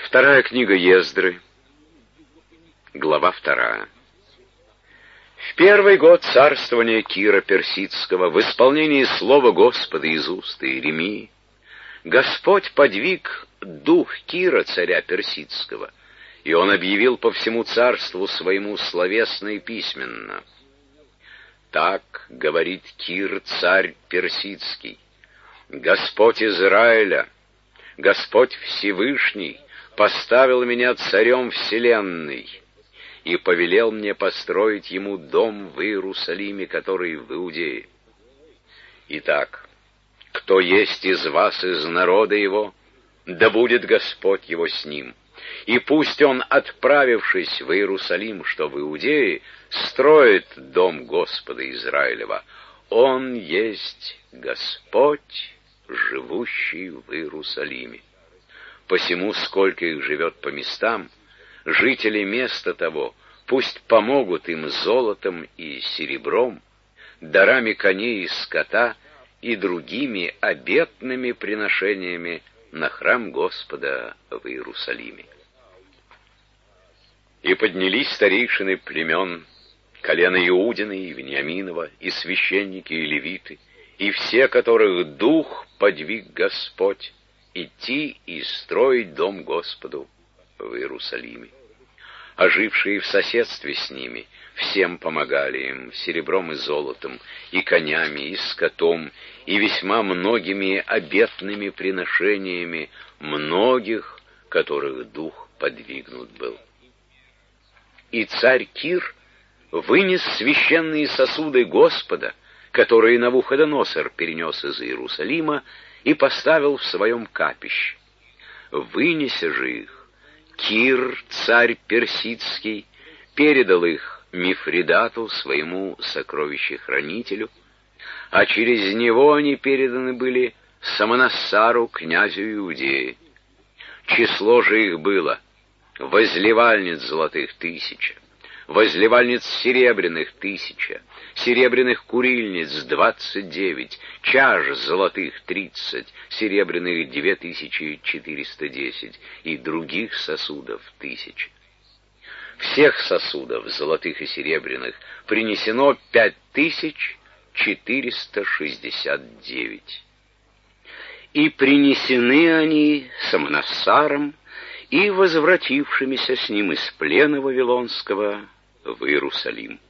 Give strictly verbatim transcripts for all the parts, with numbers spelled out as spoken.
Вторая книга Ездры, глава вторая. В первый год царствования Кира Персидского, в исполнении слова Господа из уст Иеремии, Господь подвиг дух Кира, царя Персидского, и он объявил по всему царству своему словесно и письменно. Так говорит Кир, царь Персидский: Господь Израиля, Господь Всевышний, поставил меня царем вселенной и повелел мне построить ему дом в Иерусалиме, который в Иудее. Итак, кто есть из вас, из народа его, да будет Господь его с ним, и пусть он, отправившись в Иерусалим, что в Иудее, строит дом Господа Израилева. Он есть Господь, живущий в Иерусалиме. Посему, сколько их живет по местам, жители места того пусть помогут им золотом и серебром, дарами коней и скота и другими обетными приношениями на храм Господа в Иерусалиме. И поднялись старейшины племен, колена Иудина и Вениаминова, и священники, и левиты, и все, которых дух подвиг Господь, идти и строить дом Господу в Иерусалиме. А жившие в соседстве с ними всем помогали им серебром и золотом, и конями, и скотом, и весьма многими обетными приношениями многих, которых дух подвигнут был. И царь Кир вынес священные сосуды Господа, которые Навуходоносор перенес из Иерусалима, и поставил в своем капище. Вынеся же их, Кир, царь Персидский, передал их Мифридату, своему сокровищехранителю, а через него они переданы были Самонассару, князю Иудеи. Число же их было: возливальниц золотых тысяча, возливальниц серебряных тысяча, серебряных курильниц двадцать девять, чаш золотых тридцать, серебряных две тысячи четыреста десять и других сосудов тысяч. Всех сосудов, золотых и серебряных, принесено пять тысяч четыреста шестьдесят девять. И принесены они Самонассаром и возвратившимися с ним из плена Вавилонского в Иерусалим.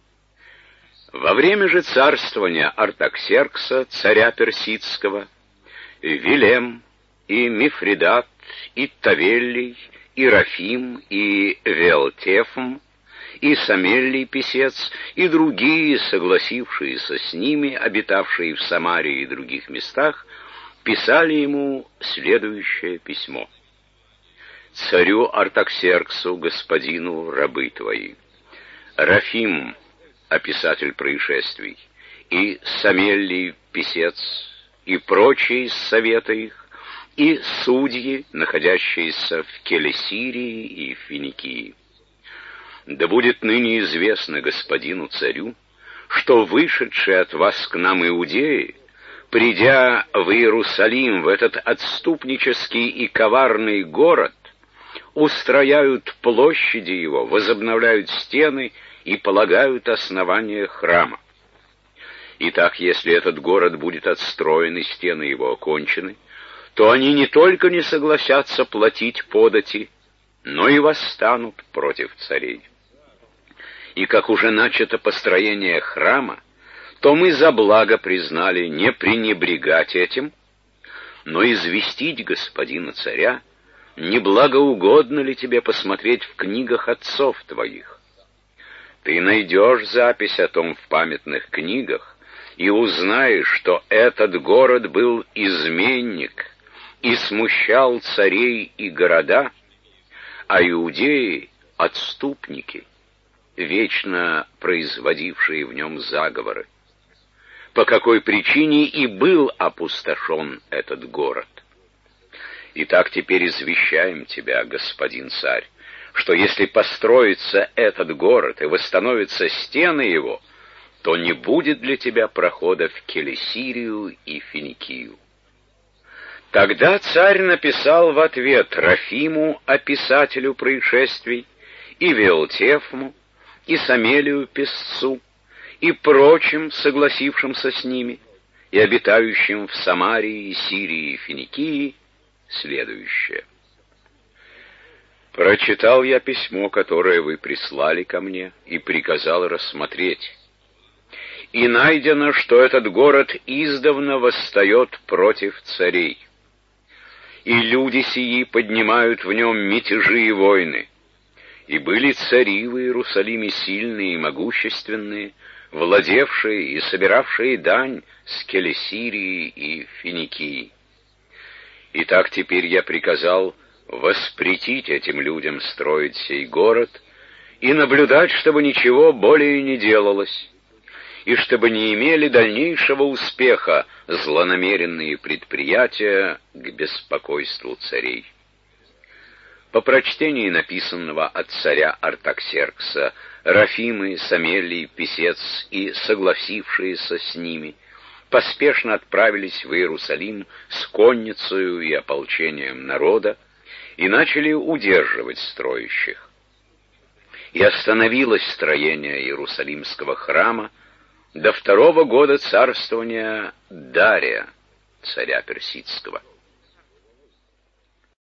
Во время же царствования Артаксеркса, царя Персидского, Вилем и Мифридат и Тавеллий и Рафим и Веалтефм и Самеллий писец и другие, согласившиеся с ними, обитавшие в Самарии и других местах, писали ему следующее письмо: «Царю Артаксерксу, господину, рабы твои, Рафим, описатель происшествий, и Самеллий, писец, и прочие из совета их, и судьи, находящиеся в Келесирии и Финикии. Да будет ныне известно господину царю, что вышедшие от вас к нам иудеи, придя в Иерусалим, в этот отступнический и коварный город, устрояют площади его, возобновляют стены и полагают основание храма. Итак, если этот город будет отстроен и стены его окончены, то они не только не согласятся платить подати, но и восстанут против царей. И как уже начато построение храма, то мы за благо признали не пренебрегать этим, но известить господина царя, не благоугодно ли тебе посмотреть в книгах отцов твоих. Ты найдешь запись о том в памятных книгах и узнаешь, что этот город был изменник и смущал царей и города, а иудеи — отступники, вечно производившие в нем заговоры. По какой причине и был опустошен этот город. Итак, теперь извещаем тебя, господин царь, что если построится этот город и восстановятся стены его, то не будет для тебя прохода в Келесирию и Финикию. Тогда царь написал в ответ Трофиму, описателю происшествий, и Веотефму, и Самелию песцу, и прочим, согласившимся с ними, и обитающим в Самарии, Сирии и Финикии, следующее. Прочитал я письмо, которое вы прислали ко мне, и приказал рассмотреть. И найдено, что этот город издавна восстает против царей. И люди сии поднимают в нем мятежи и войны. И были цари в Иерусалиме сильные и могущественные, владевшие и собиравшие дань с Келесирии и Финикии. Итак, теперь я приказал воспретить этим людям строить сей город и наблюдать, чтобы ничего более не делалось, и чтобы не имели дальнейшего успеха злонамеренные предприятия к беспокойству царей. По прочтении написанного от царя Артаксеркса, Рафимы, Самелий, писец и согласившиеся с ними поспешно отправились в Иерусалим с конницею и ополчением народа и начали удерживать строящих. И остановилось строение Иерусалимского храма до второго года царствования Дария, царя персидского.